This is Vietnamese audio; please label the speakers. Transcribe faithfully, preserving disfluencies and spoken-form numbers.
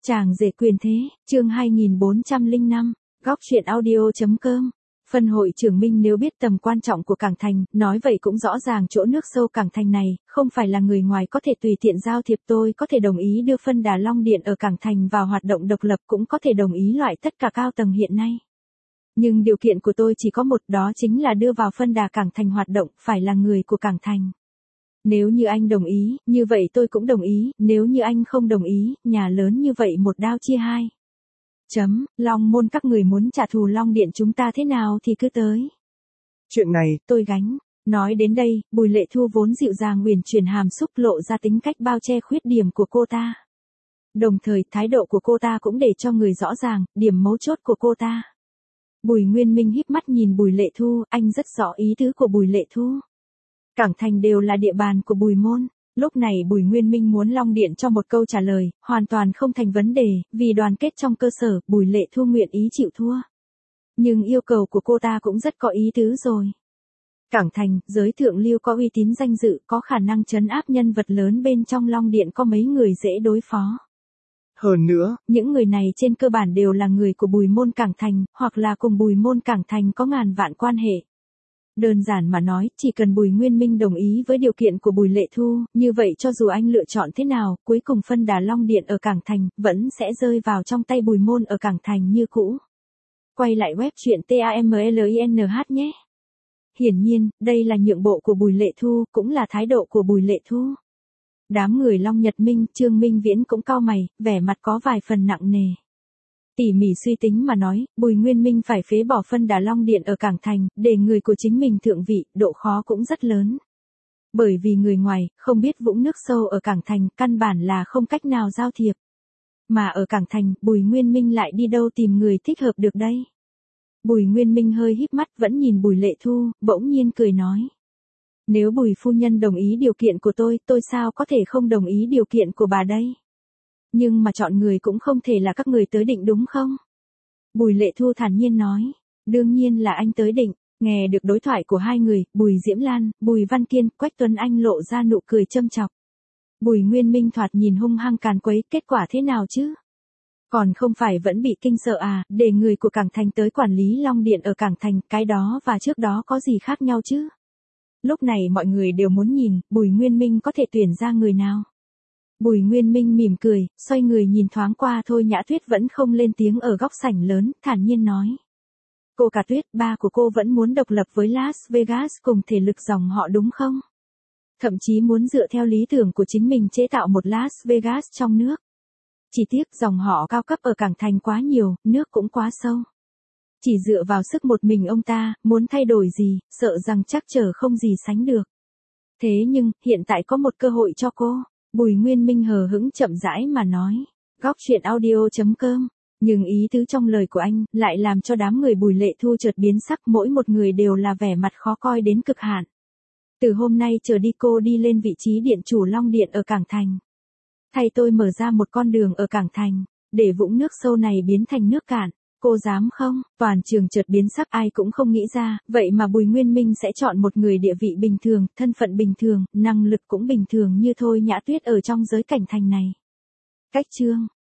Speaker 1: Chàng rể quyền thế, chương hai nghìn bốn trăm lẻ năm, góc truyện audio.com. Phân hội trưởng Minh nếu biết tầm quan trọng của Cảng Thành, nói vậy cũng rõ ràng chỗ nước sâu Cảng Thành này, không phải là người ngoài có thể tùy tiện giao thiệp. Tôi có thể đồng ý đưa phân đà Long Điện ở Cảng Thành vào hoạt động độc lập, cũng có thể đồng ý loại tất cả cao tầng hiện nay. Nhưng điều kiện của tôi chỉ có một, đó chính là đưa vào phân đà Cảng Thành hoạt động, phải là người của Cảng Thành. Nếu như anh đồng ý, như vậy tôi cũng đồng ý, nếu như anh không đồng ý, nhà lớn như vậy một đao chia hai. Chấm, Long Môn các người muốn trả thù Long Điện chúng ta thế nào thì cứ tới.
Speaker 2: Chuyện này,
Speaker 1: tôi gánh. Nói đến đây, Bùi Lệ Thu vốn dịu dàng uyển chuyển hàm xúc lộ ra tính cách bao che khuyết điểm của cô ta. Đồng thời, thái độ của cô ta cũng để cho người rõ ràng, điểm mấu chốt của cô ta. Bùi Nguyên Minh híp mắt nhìn Bùi Lệ Thu, anh rất rõ ý tứ của Bùi Lệ Thu. Cảng Thành đều là địa bàn của Bùi Môn. Lúc này Bùi Nguyên Minh muốn Long Điện cho một câu trả lời, hoàn toàn không thành vấn đề, vì đoàn kết trong cơ sở, Bùi Lệ Thu nguyện ý chịu thua. Nhưng yêu cầu của cô ta cũng rất có ý tứ rồi. Cảng Thành, giới thượng lưu có uy tín danh dự, có khả năng trấn áp nhân vật lớn bên trong Long Điện, có mấy người dễ đối phó.
Speaker 2: Hơn nữa,
Speaker 1: những người này trên cơ bản đều là người của Bùi Môn Cảng Thành, hoặc là cùng Bùi Môn Cảng Thành có ngàn vạn quan hệ. Đơn giản mà nói, chỉ cần Bùi Nguyên Minh đồng ý với điều kiện của Bùi Lệ Thu, như vậy cho dù anh lựa chọn thế nào, cuối cùng phân đà Long Điện ở Cảng Thành, vẫn sẽ rơi vào trong tay Bùi Môn ở Cảng Thành như cũ. Quay lại web truyện tamlinh nhé. Hiển nhiên, đây là nhượng bộ của Bùi Lệ Thu, cũng là thái độ của Bùi Lệ Thu. Đám người Long Nhật Minh, Trương Minh Viễn cũng cau mày, vẻ mặt có vài phần nặng nề. Tỉ mỉ suy tính mà nói, Bùi Nguyên Minh phải phế bỏ phân đà Long Điện ở Cảng Thành, để người của chính mình thượng vị, độ khó cũng rất lớn. Bởi vì người ngoài, không biết vũng nước sâu ở Cảng Thành, căn bản là không cách nào giao thiệp. Mà ở Cảng Thành, Bùi Nguyên Minh lại đi đâu tìm người thích hợp được đây? Bùi Nguyên Minh hơi híp mắt vẫn nhìn Bùi Lệ Thu, bỗng nhiên cười nói. Nếu Bùi phu nhân đồng ý điều kiện của tôi, tôi sao có thể không đồng ý điều kiện của bà đây? Nhưng mà chọn người cũng không thể là các người tới định đúng không? Bùi Lệ Thu thản nhiên nói. Đương nhiên là anh tới định. Nghe được đối thoại của hai người, Bùi Diễm Lan, Bùi Văn Kiên, Quách Tuấn Anh lộ ra nụ cười châm chọc. Bùi Nguyên Minh thoạt nhìn hung hăng càn quấy, kết quả thế nào chứ? Còn không phải vẫn bị kinh sợ à, để người của Cảng Thành tới quản lý Long Điện ở Cảng Thành, cái đó và trước đó có gì khác nhau chứ? Lúc này mọi người đều muốn nhìn, Bùi Nguyên Minh có thể tuyển ra người nào? Bùi Nguyên Minh mỉm cười, xoay người nhìn thoáng qua Thôi Nhã Tuyết vẫn không lên tiếng ở góc sảnh lớn, thản nhiên nói. Cô cả Tuyết, ba của cô vẫn muốn độc lập với Las Vegas cùng thể lực dòng họ đúng không? Thậm chí muốn dựa theo lý tưởng của chính mình chế tạo một Las Vegas trong nước. Chỉ tiếc dòng họ cao cấp ở Cảng Thành quá nhiều, nước cũng quá sâu. Chỉ dựa vào sức một mình ông ta, muốn thay đổi gì, sợ rằng chắc trở không gì sánh được. Thế nhưng, hiện tại có một cơ hội cho cô. Bùi Nguyên Minh hờ hững chậm rãi mà nói. Góc truyện audio.com. Nhưng ý tứ trong lời của anh, lại làm cho đám người Bùi Lệ Thu chợt biến sắc, mỗi một người đều là vẻ mặt khó coi đến cực hạn. Từ hôm nay trở đi cô đi lên vị trí điện chủ Long Điện ở Cảng Thành. Thay tôi mở ra một con đường ở Cảng Thành, để vũng nước sâu này biến thành nước cạn. Cô dám không? Toàn trường chợt biến sắc, ai cũng không nghĩ ra, vậy mà Bùi Nguyên Minh sẽ chọn một người địa vị bình thường, thân phận bình thường, năng lực cũng bình thường như Thôi Nhã Tuyết ở trong giới Cảnh Thành này. Cách chương